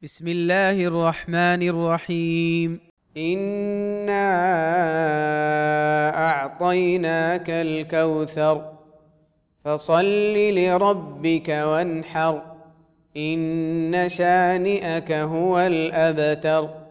بسم الله الرحمن الرحيم. إنا أعطيناك الكوثر فصل لربك وانحر إن شانئك هو الأبتر.